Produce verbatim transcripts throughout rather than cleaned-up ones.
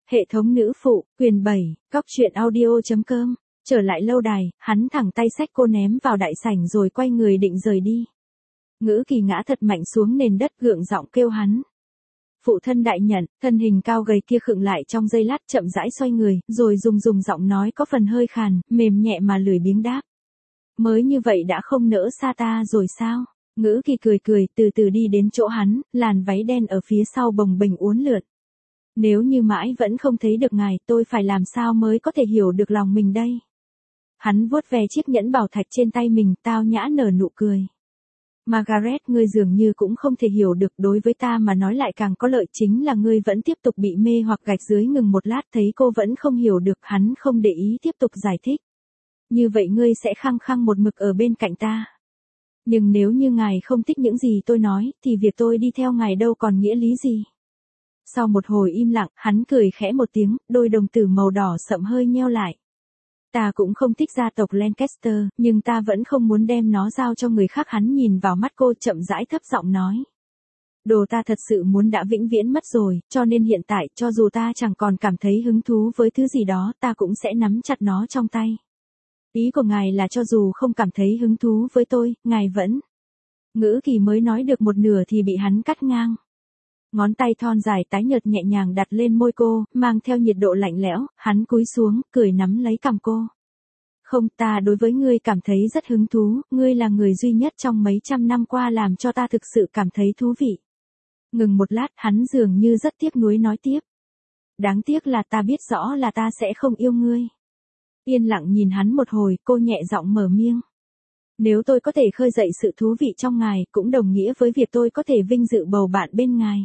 Hệ thống nữ phụ, quyền bảy, cóc truyện audio.com. Trở lại lâu đài, hắn thẳng tay xách cô ném vào đại sảnh rồi quay người định rời đi. Ngữ Kỳ ngã thật mạnh xuống nền đất, gượng giọng kêu hắn. Phụ thân đại nhận, thân hình cao gầy kia khựng lại trong giây lát, chậm rãi xoay người, rồi dùng dùng giọng nói có phần hơi khàn, mềm nhẹ mà lười biếng đáp. Mới như vậy đã không nỡ xa ta rồi sao? Ngữ Kỳ cười cười, từ từ đi đến chỗ hắn, làn váy đen ở phía sau bồng bềnh uốn lượn. Nếu như mãi vẫn không thấy được ngài, tôi phải làm sao mới có thể hiểu được lòng mình đây? Hắn vuốt ve chiếc nhẫn bảo thạch trên tay mình, tao nhã nở nụ cười. Margaret, ngươi dường như cũng không thể hiểu được, đối với ta mà nói lại càng có lợi, chính là ngươi vẫn tiếp tục bị mê hoặc. Gạch dưới ngừng một lát, thấy cô vẫn không hiểu được, hắn không để ý tiếp tục giải thích. Như vậy ngươi sẽ khăng khăng một mực ở bên cạnh ta. Nhưng nếu như ngài không thích những gì tôi nói, thì việc tôi đi theo ngài đâu còn nghĩa lý gì. Sau một hồi im lặng, hắn cười khẽ một tiếng, đôi đồng tử màu đỏ sậm hơi nheo lại. Ta cũng không thích gia tộc Lancaster, nhưng ta vẫn không muốn đem nó giao cho người khác. Hắn nhìn vào mắt cô, chậm rãi thấp giọng nói. Đồ ta thật sự muốn đã vĩnh viễn mất rồi, cho nên hiện tại, cho dù ta chẳng còn cảm thấy hứng thú với thứ gì đó, ta cũng sẽ nắm chặt nó trong tay. Ý của ngài là cho dù không cảm thấy hứng thú với tôi, ngài vẫn... Ngữ Kỳ mới nói được một nửa thì bị hắn cắt ngang. Ngón tay thon dài tái nhợt nhẹ nhàng đặt lên môi cô, mang theo nhiệt độ lạnh lẽo, hắn cúi xuống, cười nắm lấy cằm cô. Không, ta đối với ngươi cảm thấy rất hứng thú, ngươi là người duy nhất trong mấy trăm năm qua làm cho ta thực sự cảm thấy thú vị. Ngừng một lát, hắn dường như rất tiếc nuối nói tiếp. Đáng tiếc là ta biết rõ là ta sẽ không yêu ngươi. Yên lặng nhìn hắn một hồi, cô nhẹ giọng mở miệng. Nếu tôi có thể khơi dậy sự thú vị trong ngài, cũng đồng nghĩa với việc tôi có thể vinh dự bầu bạn bên ngài.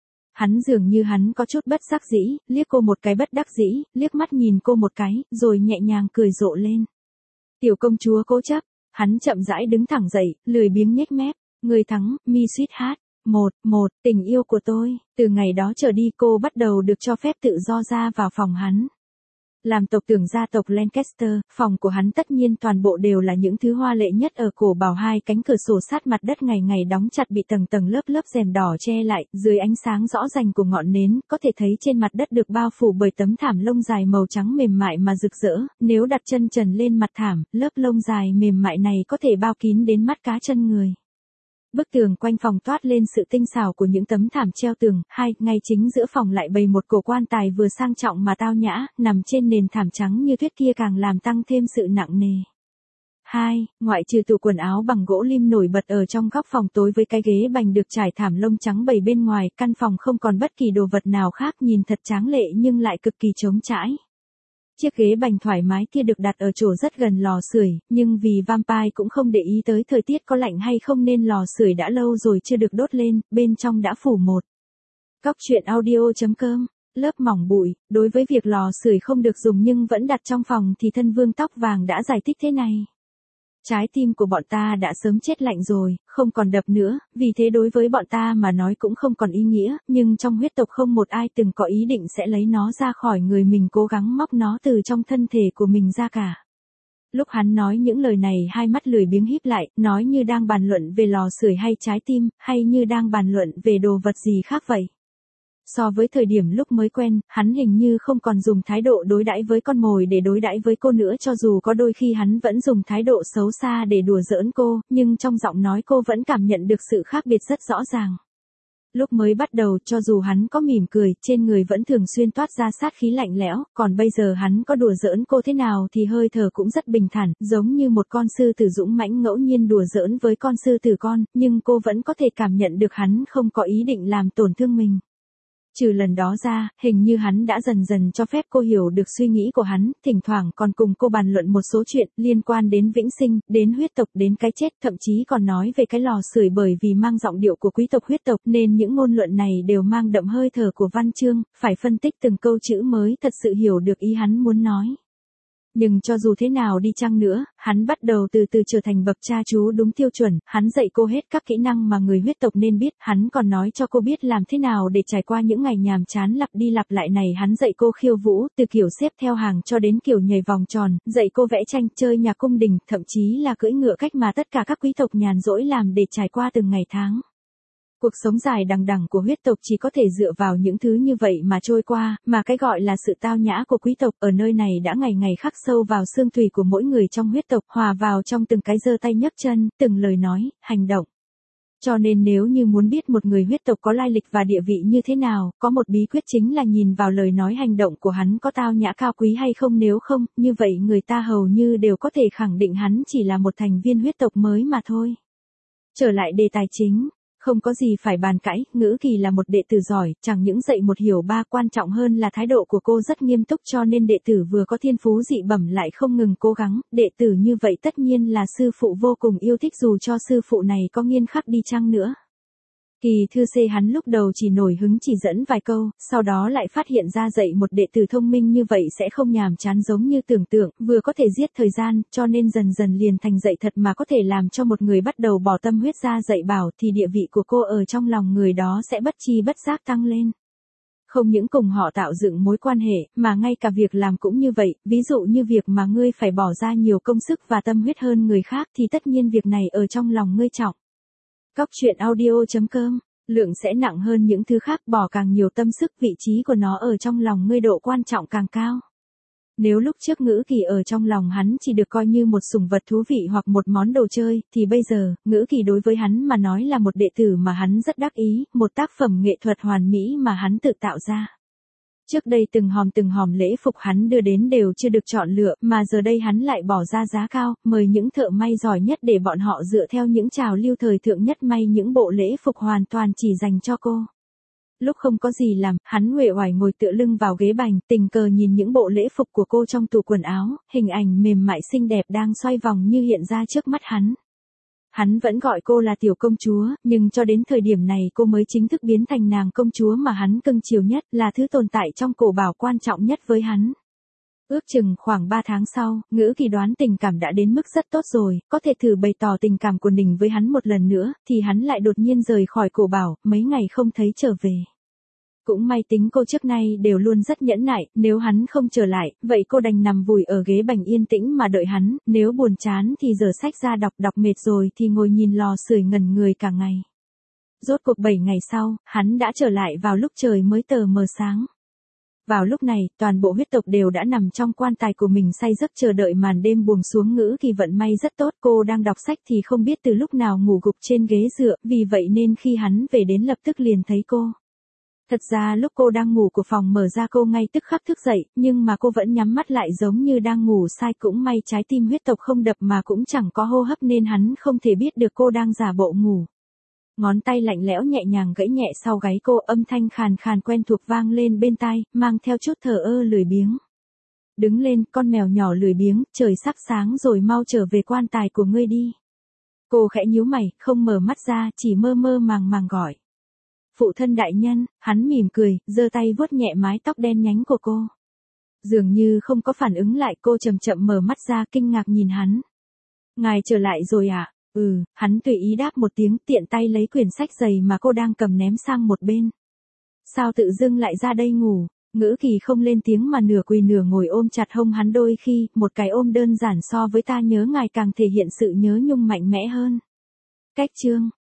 Hắn dường như hắn có chút bất đắc dĩ, liếc cô một cái bất đắc dĩ, liếc mắt nhìn cô một cái, rồi nhẹ nhàng cười rộ lên. Tiểu công chúa cố chấp, hắn chậm rãi đứng thẳng dậy, lười biếng nhếch mép, người thắng, mi sweetheart. Một, một, tình yêu của tôi, từ ngày đó trở đi cô bắt đầu được cho phép tự do ra vào phòng hắn. Làm tộc trưởng gia tộc Lancaster, phòng của hắn tất nhiên toàn bộ đều là những thứ hoa lệ nhất ở cổ bảo. Hai cánh cửa sổ sát mặt đất ngày ngày đóng chặt bị tầng tầng lớp lớp rèm đỏ che lại, dưới ánh sáng rõ rành của ngọn nến, có thể thấy trên mặt đất được bao phủ bởi tấm thảm lông dài màu trắng mềm mại mà rực rỡ, nếu đặt chân trần lên mặt thảm, lớp lông dài mềm mại này có thể bao kín đến mắt cá chân người. Bức tường quanh phòng toát lên sự tinh xảo của những tấm thảm treo tường. Hai, ngay chính giữa phòng lại bày một cổ quan tài vừa sang trọng mà tao nhã, nằm trên nền thảm trắng như tuyết kia càng làm tăng thêm sự nặng nề. Hai, ngoại trừ tủ quần áo bằng gỗ lim nổi bật ở trong góc phòng tối với cái ghế bành được trải thảm lông trắng bày bên ngoài, căn phòng không còn bất kỳ đồ vật nào khác, nhìn thật tráng lệ nhưng lại cực kỳ trống trải. Chiếc ghế bành thoải mái kia được đặt ở chỗ rất gần lò sưởi, nhưng vì Vampire cũng không để ý tới thời tiết có lạnh hay không nên lò sưởi đã lâu rồi chưa được đốt lên, bên trong đã phủ một. Cóc truyện audio.com, lớp mỏng bụi. Đối với việc lò sưởi không được dùng nhưng vẫn đặt trong phòng thì thân vương tóc vàng đã giải thích thế này. Trái tim của bọn ta đã sớm chết lạnh rồi, không còn đập nữa, vì thế đối với bọn ta mà nói cũng không còn ý nghĩa, nhưng trong huyết tộc không một ai từng có ý định sẽ lấy nó ra khỏi người mình, cố gắng móc nó từ trong thân thể của mình ra cả. Lúc hắn nói những lời này, hai mắt lười biếng híp lại, nói như đang bàn luận về lò sưởi hay trái tim, hay như đang bàn luận về đồ vật gì khác vậy. So với thời điểm lúc mới quen, hắn hình như không còn dùng thái độ đối đãi với con mồi để đối đãi với cô nữa, cho dù có đôi khi hắn vẫn dùng thái độ xấu xa để đùa giỡn cô, nhưng trong giọng nói cô vẫn cảm nhận được sự khác biệt rất rõ ràng. Lúc mới bắt đầu, cho dù hắn có mỉm cười, trên người vẫn thường xuyên toát ra sát khí lạnh lẽo, còn bây giờ hắn có đùa giỡn cô thế nào thì hơi thở cũng rất bình thản, giống như một con sư tử dũng mãnh ngẫu nhiên đùa giỡn với con sư tử con, nhưng cô vẫn có thể cảm nhận được hắn không có ý định làm tổn thương mình. Trừ lần đó ra, hình như hắn đã dần dần cho phép cô hiểu được suy nghĩ của hắn, thỉnh thoảng còn cùng cô bàn luận một số chuyện liên quan đến vĩnh sinh, đến huyết tộc, đến cái chết, thậm chí còn nói về cái lò sưởi, bởi vì mang giọng điệu của quý tộc huyết tộc nên những ngôn luận này đều mang đậm hơi thở của văn chương, phải phân tích từng câu chữ mới thật sự hiểu được ý hắn muốn nói. Nhưng cho dù thế nào đi chăng nữa, hắn bắt đầu từ từ trở thành bậc cha chú đúng tiêu chuẩn, hắn dạy cô hết các kỹ năng mà người huyết tộc nên biết, hắn còn nói cho cô biết làm thế nào để trải qua những ngày nhàm chán lặp đi lặp lại này, hắn dạy cô khiêu vũ, từ kiểu xếp theo hàng cho đến kiểu nhảy vòng tròn, dạy cô vẽ tranh, chơi nhạc cung đình, thậm chí là cưỡi ngựa, cách mà tất cả các quý tộc nhàn rỗi làm để trải qua từng ngày tháng. Cuộc sống dài đằng đẵng của huyết tộc chỉ có thể dựa vào những thứ như vậy mà trôi qua, mà cái gọi là sự tao nhã của quý tộc ở nơi này đã ngày ngày khắc sâu vào xương tủy của mỗi người trong huyết tộc, hòa vào trong từng cái giơ tay nhấc chân, từng lời nói, hành động. Cho nên nếu như muốn biết một người huyết tộc có lai lịch và địa vị như thế nào, có một bí quyết chính là nhìn vào lời nói hành động của hắn có tao nhã cao quý hay không, nếu không, như vậy người ta hầu như đều có thể khẳng định hắn chỉ là một thành viên huyết tộc mới mà thôi. Trở lại đề tài chính. Không có gì phải bàn cãi, Ngữ Kỳ là một đệ tử giỏi, chẳng những dạy một hiểu ba, quan trọng hơn là thái độ của cô rất nghiêm túc, cho nên đệ tử vừa có thiên phú dị bẩm lại không ngừng cố gắng, đệ tử như vậy tất nhiên là sư phụ vô cùng yêu thích dù cho sư phụ này có nghiêm khắc đi chăng nữa. Kỳ thư xê hắn lúc đầu chỉ nổi hứng chỉ dẫn vài câu, sau đó lại phát hiện ra dạy một đệ tử thông minh như vậy sẽ không nhàm chán giống như tưởng tượng, vừa có thể giết thời gian, cho nên dần dần liền thành dạy thật mà có thể làm cho một người bắt đầu bỏ tâm huyết ra dạy bảo thì địa vị của cô ở trong lòng người đó sẽ bất chi bất giác tăng lên. Không những cùng họ tạo dựng mối quan hệ, mà ngay cả việc làm cũng như vậy, ví dụ như việc mà ngươi phải bỏ ra nhiều công sức và tâm huyết hơn người khác thì tất nhiên việc này ở trong lòng ngươi trọng. Cóc truyện audio chấm com, lượng sẽ nặng hơn những thứ khác, bỏ càng nhiều tâm sức, vị trí của nó ở trong lòng ngươi độ quan trọng càng cao. Nếu lúc trước Ngữ Kỳ ở trong lòng hắn chỉ được coi như một sủng vật thú vị hoặc một món đồ chơi, thì bây giờ, Ngữ Kỳ đối với hắn mà nói là một đệ tử mà hắn rất đắc ý, một tác phẩm nghệ thuật hoàn mỹ mà hắn tự tạo ra. Trước đây từng hòm từng hòm lễ phục hắn đưa đến đều chưa được chọn lựa, mà giờ đây hắn lại bỏ ra giá cao, mời những thợ may giỏi nhất để bọn họ dựa theo những trào lưu thời thượng nhất may những bộ lễ phục hoàn toàn chỉ dành cho cô. Lúc không có gì làm, hắn uể oải ngồi tựa lưng vào ghế bành, tình cờ nhìn những bộ lễ phục của cô trong tủ quần áo, hình ảnh mềm mại xinh đẹp đang xoay vòng như hiện ra trước mắt hắn. Hắn vẫn gọi cô là tiểu công chúa, nhưng cho đến thời điểm này cô mới chính thức biến thành nàng công chúa mà hắn cưng chiều nhất, là thứ tồn tại trong cổ bảo quan trọng nhất với hắn. Ước chừng khoảng ba tháng sau, Ngữ Kỳ đoán tình cảm đã đến mức rất tốt rồi, có thể thử bày tỏ tình cảm của mình với hắn một lần nữa, thì hắn lại đột nhiên rời khỏi cổ bảo, mấy ngày không thấy trở về. Cũng may tính cô trước nay đều luôn rất nhẫn nại, nếu hắn không trở lại, vậy cô đành nằm vùi ở ghế bành yên tĩnh mà đợi hắn, nếu buồn chán thì giở sách ra đọc, đọc mệt rồi thì ngồi nhìn lò sưởi ngẩn người cả ngày. Rốt cuộc bảy ngày sau, hắn đã trở lại vào lúc trời mới tờ mờ sáng. Vào lúc này, toàn bộ huyết tộc đều đã nằm trong quan tài của mình say giấc chờ đợi màn đêm buông xuống. Ngữ Kỳ vận may rất tốt, cô đang đọc sách thì không biết từ lúc nào ngủ gục trên ghế dựa, vì vậy nên khi hắn về đến lập tức liền thấy cô. Thật ra lúc cô đang ngủ của phòng mở ra cô ngay tức khắc thức dậy, nhưng mà cô vẫn nhắm mắt lại giống như đang ngủ sai, cũng may trái tim huyết tộc không đập mà cũng chẳng có hô hấp nên hắn không thể biết được cô đang giả bộ ngủ. Ngón tay lạnh lẽo nhẹ nhàng gãy nhẹ sau gáy cô, âm thanh khàn khàn quen thuộc vang lên bên tai, mang theo chút thờ ơ lười biếng. Đứng lên, con mèo nhỏ lười biếng, trời sắp sáng rồi, mau trở về quan tài của ngươi đi. Cô khẽ nhíu mày, không mở mắt ra, chỉ mơ mơ màng màng gọi. Phụ thân đại nhân, hắn mỉm cười, giơ tay vuốt nhẹ mái tóc đen nhánh của cô. Dường như không có phản ứng lại, cô chậm chậm mở mắt ra, kinh ngạc nhìn hắn. Ngài trở lại rồi à? Ừ, hắn tùy ý đáp một tiếng, tiện tay lấy quyển sách dày mà cô đang cầm ném sang một bên. Sao tự dưng lại ra đây ngủ? Ngữ Kỳ không lên tiếng mà nửa quỳ nửa ngồi ôm chặt hông hắn, đôi khi, một cái ôm đơn giản so với ta nhớ ngài càng thể hiện sự nhớ nhung mạnh mẽ hơn. Cách chương